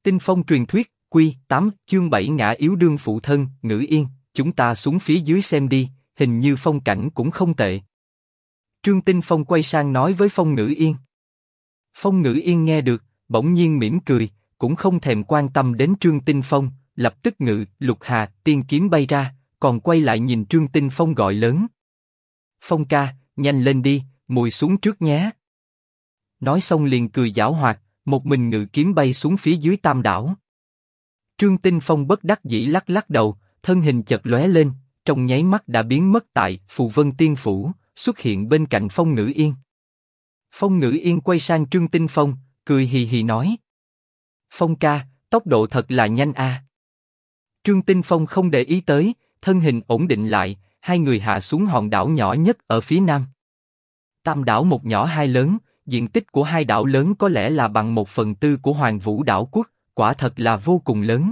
Tinh Phong truyền thuyết, Quy 8, chương 7 ngã yếu đương phụ thân, Ngữ Yên, chúng ta xuống phía dưới xem đi, hình như phong cảnh cũng không tệ. Trương Tinh Phong quay sang nói với Phong Ngữ Yên. Phong Ngữ Yên nghe được, bỗng nhiên mỉm cười, cũng không thèm quan tâm đến Trương Tinh Phong, lập tức ngự, lục hà, tiên kiếm bay ra, còn quay lại nhìn Trương Tinh Phong gọi lớn. Phong ca, nhanh lên đi, mùi xuống trước nhé. Nói xong liền cười giảo hoạt, một mình ngự kiếm bay xuống phía dưới Tam Đảo. Trương Tinh Phong bất đắc dĩ lắc lắc đầu, thân hình chợt lóe lên, trong nháy mắt đã biến mất tại Phù Vân Tiên Phủ, xuất hiện bên cạnh Phong Ngữ Yên. Phong Ngữ Yên quay sang Trương Tinh Phong, cười hì hì nói: Phong ca, tốc độ thật là nhanh a. Trương Tinh Phong không để ý tới, thân hình ổn định lại, hai người hạ xuống hòn đảo nhỏ nhất ở phía nam. Tam đảo một nhỏ hai lớn, diện tích của hai đảo lớn có lẽ là bằng 1/4 của Hoàng Vũ đảo quốc, quả thật là vô cùng lớn.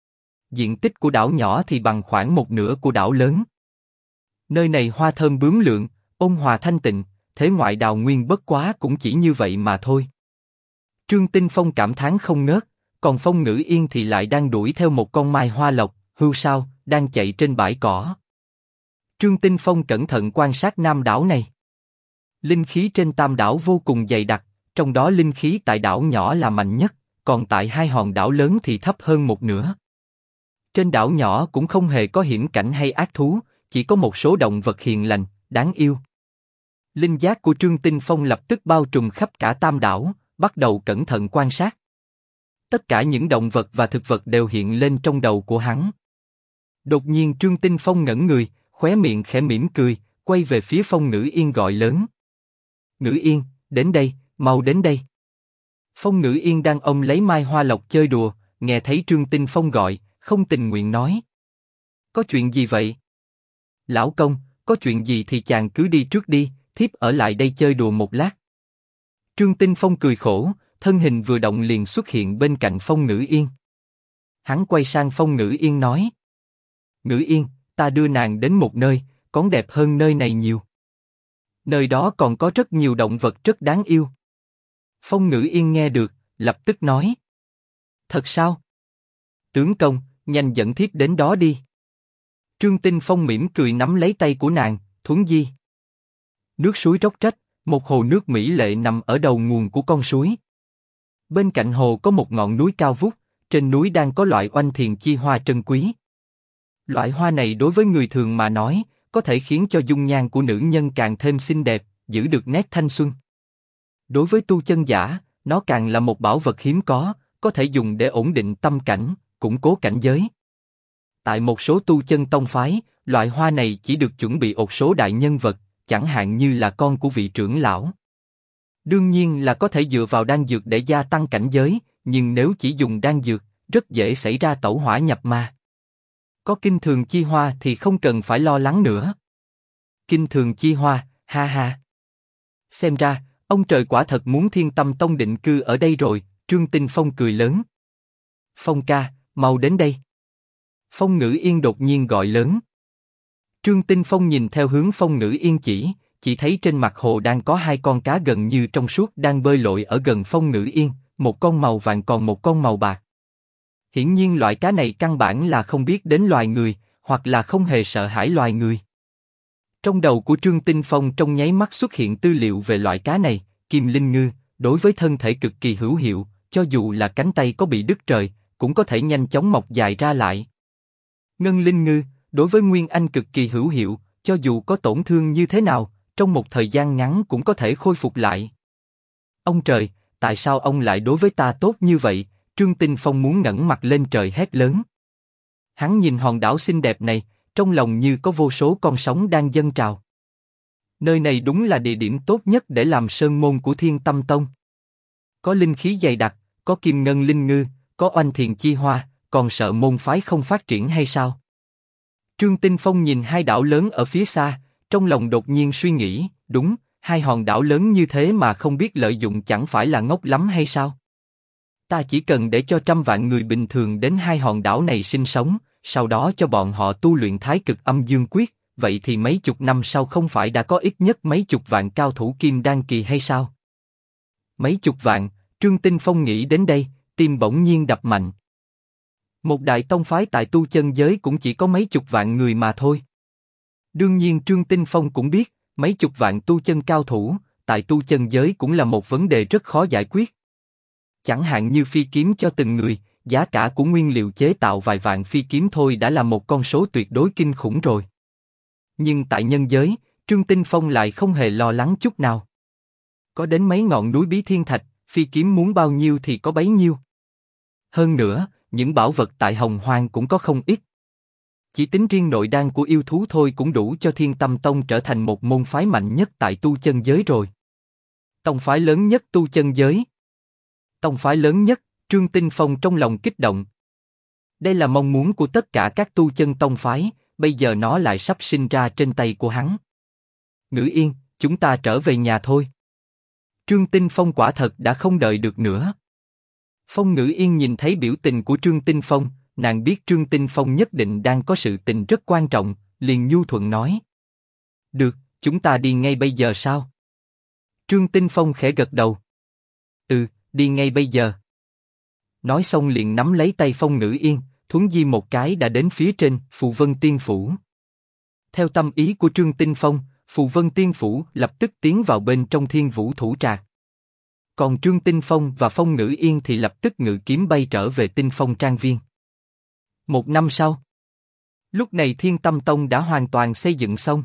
Diện tích của đảo nhỏ thì bằng khoảng 1/2 của đảo lớn. Nơi này hoa thơm bướm lượn, ôn hòa thanh tịnh, thế ngoại đào nguyên bất quá cũng chỉ như vậy mà thôi. Trương Tinh Phong cảm thán không ngớt, còn Phong Ngữ Yên thì lại đang đuổi theo một con mai hoa lộc, hươu sao, đang chạy trên bãi cỏ. Trương Tinh Phong cẩn thận quan sát nam đảo này. Linh khí trên Tam đảo vô cùng dày đặc, trong đó linh khí tại đảo nhỏ là mạnh nhất, còn tại hai hòn đảo lớn thì thấp hơn một nửa. Trên đảo nhỏ cũng không hề có hiểm cảnh hay ác thú, chỉ có một số động vật hiền lành, đáng yêu. Linh giác của Trương Tinh Phong lập tức bao trùm khắp cả Tam đảo, bắt đầu cẩn thận quan sát. Tất cả những động vật và thực vật đều hiện lên trong đầu của hắn. Đột nhiên Trương Tinh Phong ngẩng người, khóe miệng khẽ mỉm cười, quay về phía Phong Ngữ Yên gọi lớn. Ngữ Yên, đến đây, mau đến đây. Phong Ngữ Yên đang ôm lấy mai hoa lộc chơi đùa, nghe thấy Trương Tinh Phong gọi, không tình nguyện nói. Có chuyện gì vậy? Lão công, có chuyện gì thì chàng cứ đi trước đi, thiếp ở lại đây chơi đùa một lát. Trương Tinh Phong cười khổ, thân hình vừa động liền xuất hiện bên cạnh Phong Ngữ Yên. Hắn quay sang Phong Ngữ Yên nói. Ngữ Yên, ta đưa nàng đến một nơi, còn đẹp hơn nơi này nhiều. Nơi đó còn có rất nhiều động vật rất đáng yêu. Phong Ngữ Yên nghe được, lập tức nói. Thật sao? Tướng công, nhanh dẫn thiếp đến đó đi. Trương Tinh Phong mỉm cười nắm lấy tay của nàng, Thuấn Di. Nước suối róc rách, một hồ nước mỹ lệ nằm ở đầu nguồn của con suối. Bên cạnh hồ có một ngọn núi cao vút, trên núi đang có loại oanh thiền chi hoa trân quý. Loại hoa này đối với người thường mà nói, có thể khiến cho dung nhan của nữ nhân càng thêm xinh đẹp, giữ được nét thanh xuân. Đối với tu chân giả, nó càng là một bảo vật hiếm có thể dùng để ổn định tâm cảnh, củng cố cảnh giới. Tại một số tu chân tông phái, loại hoa này chỉ được chuẩn bị một số đại nhân vật, chẳng hạn như là con của vị trưởng lão. Đương nhiên là có thể dựa vào đan dược để gia tăng cảnh giới, nhưng nếu chỉ dùng đan dược, rất dễ xảy ra tẩu hỏa nhập ma. Có kinh thường chi hoa thì không cần phải lo lắng nữa. Kinh thường chi hoa, ha ha. Xem ra, ông trời quả thật muốn Thiên Tâm Tông định cư ở đây rồi, Trương Tinh Phong cười lớn. Phong ca, mau đến đây. Phong Ngữ Yên đột nhiên gọi lớn. Trương Tinh Phong nhìn theo hướng Phong Ngữ Yên chỉ thấy trên mặt hồ đang có hai con cá gần như trong suốt đang bơi lội ở gần Phong Ngữ Yên, một con màu vàng còn một con màu bạc. Hiển nhiên loại cá này căn bản là không biết đến loài người, hoặc là không hề sợ hãi loài người. Trong đầu của Trương Tinh Phong trong nháy mắt xuất hiện tư liệu về loại cá này, Kim Linh Ngư, đối với thân thể cực kỳ hữu hiệu, cho dù là cánh tay có bị đứt rời, cũng có thể nhanh chóng mọc dài ra lại. Ngân Linh Ngư, đối với Nguyên Anh cực kỳ hữu hiệu, cho dù có tổn thương như thế nào, trong một thời gian ngắn cũng có thể khôi phục lại. Ông trời, tại sao ông lại đối với ta tốt như vậy? Trương Tinh Phong muốn ngẩng mặt lên trời hét lớn. Hắn nhìn hòn đảo xinh đẹp này, trong lòng như có vô số con sóng đang dâng trào. Nơi này đúng là địa điểm tốt nhất để làm sơn môn của Thiên Tâm Tông. Có linh khí dày đặc, có kim ngân linh ngư, có oanh thiền chi hoa, còn sợ môn phái không phát triển hay sao? Trương Tinh Phong nhìn hai đảo lớn ở phía xa, trong lòng đột nhiên suy nghĩ, đúng, hai hòn đảo lớn như thế mà không biết lợi dụng chẳng phải là ngốc lắm hay sao? Ta chỉ cần để cho trăm vạn người bình thường đến hai hòn đảo này sinh sống, sau đó cho bọn họ tu luyện Thái Cực Âm Dương Quyết, vậy thì mấy chục năm sau không phải đã có ít nhất mấy chục vạn cao thủ kim đan kỳ hay sao? Mấy chục vạn, Trương Tinh Phong nghĩ đến đây, tim bỗng nhiên đập mạnh. Một đại tông phái tại tu chân giới cũng chỉ có mấy chục vạn người mà thôi. Đương nhiên Trương Tinh Phong cũng biết, mấy chục vạn tu chân cao thủ, tại tu chân giới cũng là một vấn đề rất khó giải quyết. Chẳng hạn như phi kiếm cho từng người, giá cả của nguyên liệu chế tạo vài vạn phi kiếm thôi đã là một con số tuyệt đối kinh khủng rồi. Nhưng tại nhân giới, Trương Tinh Phong lại không hề lo lắng chút nào. Có đến mấy ngọn núi bí thiên thạch, phi kiếm muốn bao nhiêu thì có bấy nhiêu. Hơn nữa, những bảo vật tại Hồng Hoang cũng có không ít. Chỉ tính riêng nội đan của yêu thú thôi cũng đủ cho Thiên Tâm Tông trở thành một môn phái mạnh nhất tại tu chân giới rồi. Tông phái lớn nhất tu chân giới. Tông phái lớn nhất, Trương Tinh Phong trong lòng kích động. Đây là mong muốn của tất cả các tu chân tông phái, bây giờ nó lại sắp sinh ra trên tay của hắn. Ngữ Yên, chúng ta trở về nhà thôi. Trương Tinh Phong quả thật đã không đợi được nữa. Phong Ngữ Yên nhìn thấy biểu tình của Trương Tinh Phong, nàng biết Trương Tinh Phong nhất định đang có sự tình rất quan trọng, liền nhu thuận nói. Được, chúng ta đi ngay bây giờ sao? Trương Tinh Phong khẽ gật đầu. Ừ, đi ngay bây giờ. Nói xong liền nắm lấy tay Phong Ngữ Yên, thuấn di một cái đã đến phía trên Phù Vân Tiên Phủ. Theo tâm ý của Trương Tinh Phong, Phù Vân Tiên Phủ lập tức tiến vào bên trong Thiên Vũ Thủ Trạc. Còn Trương Tinh Phong và Phong Ngữ Yên thì lập tức ngự kiếm bay trở về Tinh Phong Trang Viên. Một năm sau, lúc này Thiên Tâm Tông đã hoàn toàn xây dựng xong.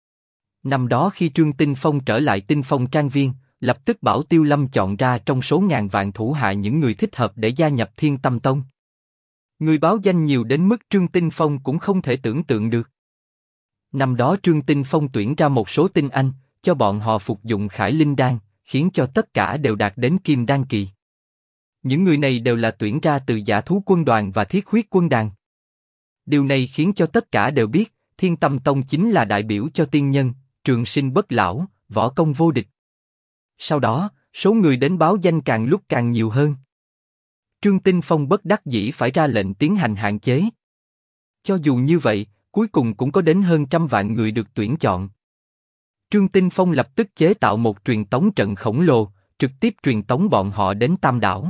Năm đó khi Trương Tinh Phong trở lại Tinh Phong Trang Viên, lập tức bảo Tiêu Lâm chọn ra trong số ngàn vạn thủ hạ những người thích hợp để gia nhập Thiên Tâm Tông. Người báo danh nhiều đến mức Trương Tinh Phong cũng không thể tưởng tượng được. Năm đó Trương Tinh Phong tuyển ra một số tinh anh, cho bọn họ phục dụng Khải Linh Đan, khiến cho tất cả đều đạt đến Kim Đan kỳ. Những người này đều là tuyển ra từ Dã Thú Quân Đoàn và Thiết Huyết Quân Đoàn. Điều này khiến cho tất cả đều biết, Thiên Tâm Tông chính là đại biểu cho tiên nhân, trường sinh bất lão, võ công vô địch. Sau đó, số người đến báo danh càng lúc càng nhiều hơn. Trương Tinh Phong bất đắc dĩ phải ra lệnh tiến hành hạn chế. Cho dù như vậy, cuối cùng cũng có đến hơn 100 vạn người được tuyển chọn. Trương Tinh Phong lập tức chế tạo một truyền tống trận khổng lồ, trực tiếp truyền tống bọn họ đến Tam Đảo.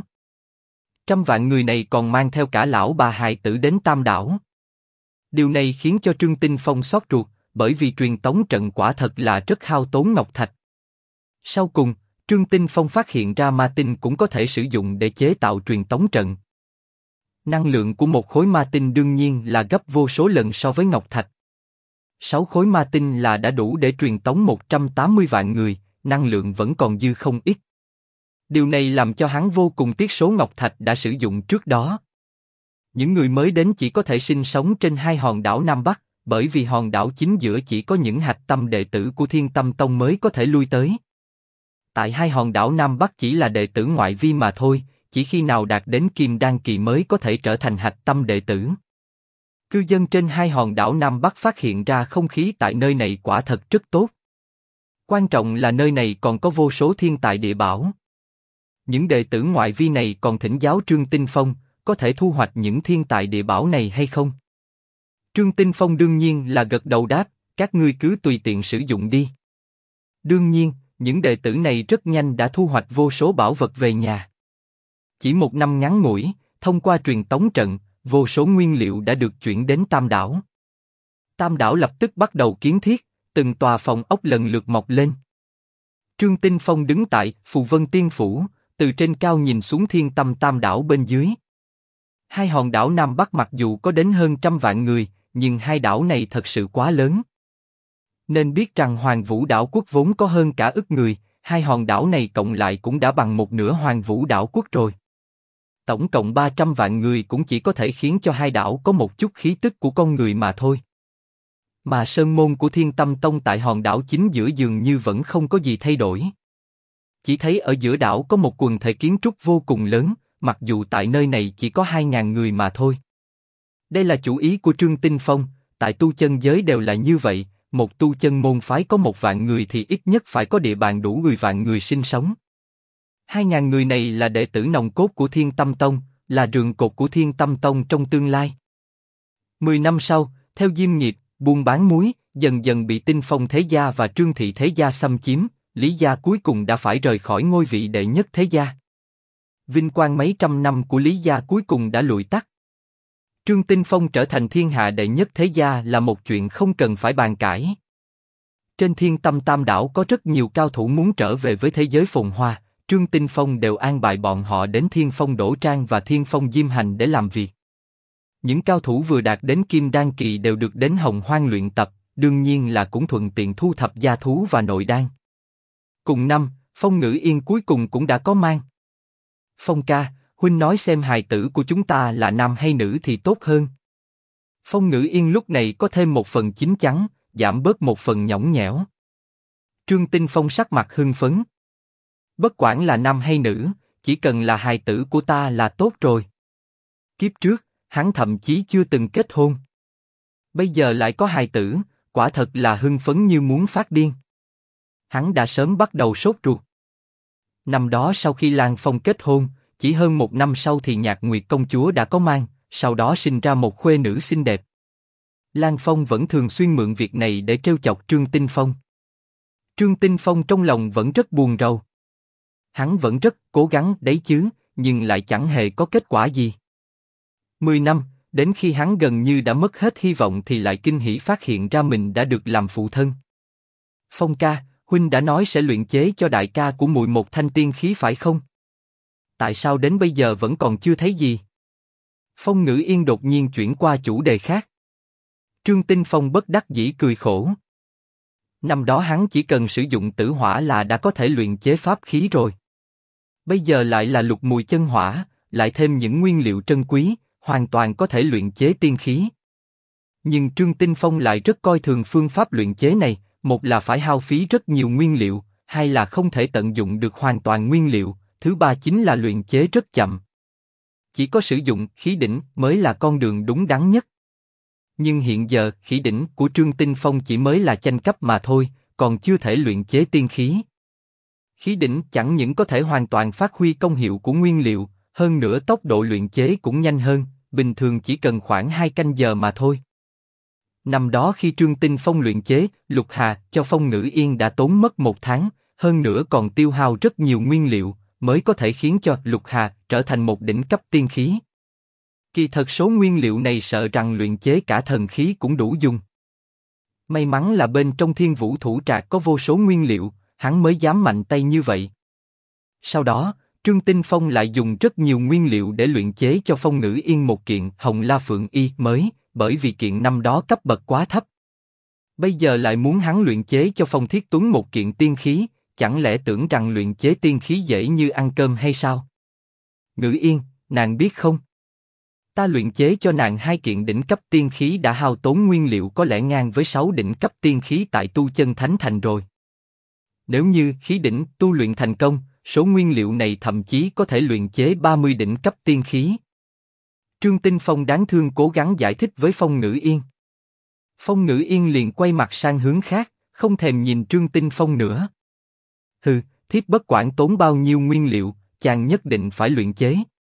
100 vạn người này còn mang theo cả lão bà hài tử đến Tam Đảo. Điều này khiến cho Trương Tinh Phong xót ruột, bởi vì truyền tống trận quả thật là rất hao tốn ngọc thạch. Sau cùng, Trương Tinh Phong phát hiện ra ma tinh cũng có thể sử dụng để chế tạo truyền tống trận. Năng lượng của một khối ma tinh đương nhiên là gấp vô số lần so với ngọc thạch. 6 khối ma tinh là đã đủ để truyền tống 180 vạn người, năng lượng vẫn còn dư không ít. Điều này làm cho hắn vô cùng tiếc số ngọc thạch đã sử dụng trước đó. Những người mới đến chỉ có thể sinh sống trên 2 hòn đảo Nam Bắc, bởi vì hòn đảo chính giữa chỉ có những hạch tâm đệ tử của Thiên Tâm Tông mới có thể lui tới. Tại 2 hòn đảo Nam Bắc chỉ là đệ tử ngoại vi mà thôi, chỉ khi nào đạt đến Kim Đan kỳ mới có thể trở thành hạch tâm đệ tử. Cư dân trên 2 hòn đảo Nam Bắc phát hiện ra không khí tại nơi này quả thật rất tốt. Quan trọng là nơi này còn có vô số thiên tài địa bảo. Những đệ tử ngoại vi này còn thỉnh giáo Trương Tinh Phong, có thể thu hoạch những thiên tài địa bảo này hay không? Trương Tinh Phong đương nhiên là gật đầu đáp, các ngươi cứ tùy tiện sử dụng đi. Đương nhiên, những đệ tử này rất nhanh đã thu hoạch vô số bảo vật về nhà. Chỉ một năm ngắn ngủi, thông qua truyền tống trận, vô số nguyên liệu đã được chuyển đến Tam Đảo. Tam Đảo lập tức bắt đầu kiến thiết, từng tòa phòng ốc lần lượt mọc lên. Trương Tinh Phong đứng tại Phù Vân Tiên Phủ, từ trên cao nhìn xuống Thiên Tâm Tam Đảo bên dưới. 2 hòn đảo Nam Bắc mặc dù có đến hơn 100 vạn người, nhưng 2 đảo này thật sự quá lớn. Nên biết rằng Hoàng Vũ Đảo Quốc vốn có hơn cả ức người, 2 hòn đảo này cộng lại cũng đã bằng một nửa Hoàng Vũ Đảo Quốc rồi. Tổng cộng 300 vạn người cũng chỉ có thể khiến cho 2 đảo có một chút khí tức của con người mà thôi. Mà sơn môn của Thiên Tâm Tông tại hòn đảo chính giữa dường như vẫn không có gì thay đổi. Chỉ thấy ở giữa đảo có một quần thể kiến trúc vô cùng lớn, mặc dù tại nơi này chỉ có 2.000 người mà thôi. Đây là chủ ý của Trương Tinh Phong, tại tu chân giới đều là như vậy, một tu chân môn phái có 1 vạn người thì ít nhất phải có địa bàn đủ 10 vạn người sinh sống. 2.000 người này là đệ tử nòng cốt của Thiên Tâm Tông, là rường cột của Thiên Tâm Tông trong tương lai. 10 năm sau, theo Diêm Nghiệp, buôn bán muối, dần dần bị Tinh Phong Thế Gia và Trương Thị Thế Gia xâm chiếm, Lý Gia cuối cùng đã phải rời khỏi ngôi vị đệ nhất thế gia. Vinh quang mấy trăm năm của Lý gia cuối cùng đã lụi tắt. Trương Tinh Phong trở thành thiên hạ đệ nhất thế gia là một chuyện không cần phải bàn cãi. Trên Thiên Tâm Tam Đảo có rất nhiều cao thủ muốn trở về với thế giới phồn hoa, Trương Tinh Phong đều an bài bọn họ đến Thiên Phong Đỗ Trang và Thiên Phong Diêm Hành để làm việc. Những cao thủ vừa đạt đến Kim Đan kỳ đều được đến Hồng Hoang luyện tập, đương nhiên là cũng thuận tiện thu thập gia thú và nội đan. Cùng năm, Phong Ngữ Yên cuối cùng cũng đã có mang. Phong ca, huynh nói xem hài tử của chúng ta là nam hay nữ thì tốt hơn. Phong Ngữ Yên lúc này có thêm một phần chín chắn, giảm bớt một phần nhõng nhẽo. Trương Tinh Phong sắc mặt hưng phấn. Bất quản là nam hay nữ, chỉ cần là hài tử của ta là tốt rồi. Kiếp trước, hắn thậm chí chưa từng kết hôn. Bây giờ lại có hài tử, quả thật là hưng phấn như muốn phát điên. Hắn đã sớm bắt đầu sốt ruột. Năm đó sau khi Lan Phong kết hôn, chỉ hơn một năm sau thì Nhạc Nguyệt công chúa đã có mang, sau đó sinh ra một khuê nữ xinh đẹp. Lan Phong vẫn thường xuyên mượn việc này để trêu chọc Trương Tinh Phong. Trương Tinh Phong trong lòng vẫn rất buồn rầu. Hắn vẫn rất cố gắng đấy chứ, nhưng lại chẳng hề có kết quả gì. 10 năm, đến khi hắn gần như đã mất hết hy vọng thì lại kinh hỉ phát hiện ra mình đã được làm phụ thân. Phong ca, huynh đã nói sẽ luyện chế cho đại ca của muội một thanh tiên khí phải không? Tại sao đến bây giờ vẫn còn chưa thấy gì? Phong Ngữ Yên đột nhiên chuyển qua chủ đề khác. Trương Tinh Phong bất đắc dĩ cười khổ. Năm đó hắn chỉ cần sử dụng tử hỏa là đã có thể luyện chế pháp khí rồi. Bây giờ lại là lục mùi chân hỏa, lại thêm những nguyên liệu trân quý, hoàn toàn có thể luyện chế tiên khí. Nhưng Trương Tinh Phong lại rất coi thường phương pháp luyện chế này, một là phải hao phí rất nhiều nguyên liệu, hai là không thể tận dụng được hoàn toàn nguyên liệu, thứ ba chính là luyện chế rất chậm. Chỉ có sử dụng khí đỉnh mới là con đường đúng đắn nhất. Nhưng hiện giờ khí đỉnh của Trương Tinh Phong chỉ mới là tranh cấp mà thôi, còn chưa thể luyện chế tiên khí. Khí đỉnh chẳng những có thể hoàn toàn phát huy công hiệu của nguyên liệu, hơn nữa tốc độ luyện chế cũng nhanh hơn, bình thường chỉ cần khoảng 2 canh giờ mà thôi. Năm đó khi Trương Tinh Phong luyện chế Lục Hà cho Phong Ngữ Yên đã tốn mất 1 tháng, hơn nữa còn tiêu hao rất nhiều nguyên liệu, mới có thể khiến cho Lục Hà trở thành một đỉnh cấp tiên khí. Kỳ thật số nguyên liệu này sợ rằng luyện chế cả thần khí cũng đủ dùng. May mắn là bên trong Thiên Vũ Thủ Trạc có vô số nguyên liệu, hắn mới dám mạnh tay như vậy. Sau đó, Trương Tinh Phong lại dùng rất nhiều nguyên liệu để luyện chế cho Phong Ngữ Yên một kiện Hồng La Phượng Y mới, bởi vì kiện năm đó cấp bậc quá thấp. Bây giờ lại muốn hắn luyện chế cho Phong Thiết Tuấn một kiện tiên khí, chẳng lẽ tưởng rằng luyện chế tiên khí dễ như ăn cơm hay sao? Ngữ Yên, nàng biết không? Ta luyện chế cho nàng 2 kiện đỉnh cấp tiên khí đã hao tốn nguyên liệu có lẽ ngang với 6 đỉnh cấp tiên khí tại Tu Chân Thánh Thành rồi. Nếu như khí đỉnh tu luyện thành công, số nguyên liệu này thậm chí có thể luyện chế 30 đỉnh cấp tiên khí. Trương Tinh Phong đáng thương cố gắng giải thích với Phong Ngữ Yên. Phong Ngữ Yên liền quay mặt sang hướng khác, không thèm nhìn Trương Tinh Phong nữa. Hừ, thiếp bất quản tốn bao nhiêu nguyên liệu, chàng nhất định phải luyện chế.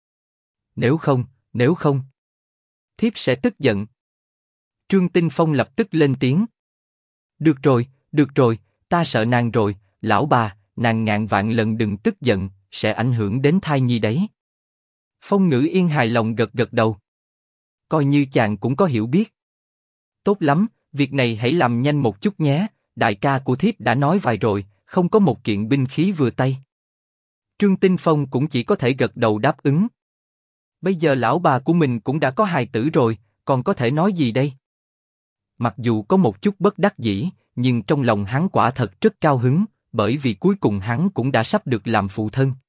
Nếu không, thiếp sẽ tức giận. Trương Tinh Phong lập tức lên tiếng. Được rồi, ta sợ nàng rồi, lão bà, nàng ngàn vạn lần đừng tức giận, sẽ ảnh hưởng đến thai nhi đấy. Phong Ngữ Yên hài lòng gật gật đầu. Coi như chàng cũng có hiểu biết. Tốt lắm, việc này hãy làm nhanh một chút nhé, đại ca của thiếp đã nói vài rồi, không có một kiện binh khí vừa tay. Trương Tinh Phong cũng chỉ có thể gật đầu đáp ứng. Bây giờ lão bà của mình cũng đã có hài tử rồi, còn có thể nói gì đây? Mặc dù có một chút bất đắc dĩ, nhưng trong lòng hắn quả thật rất cao hứng, bởi vì cuối cùng hắn cũng đã sắp được làm phụ thân.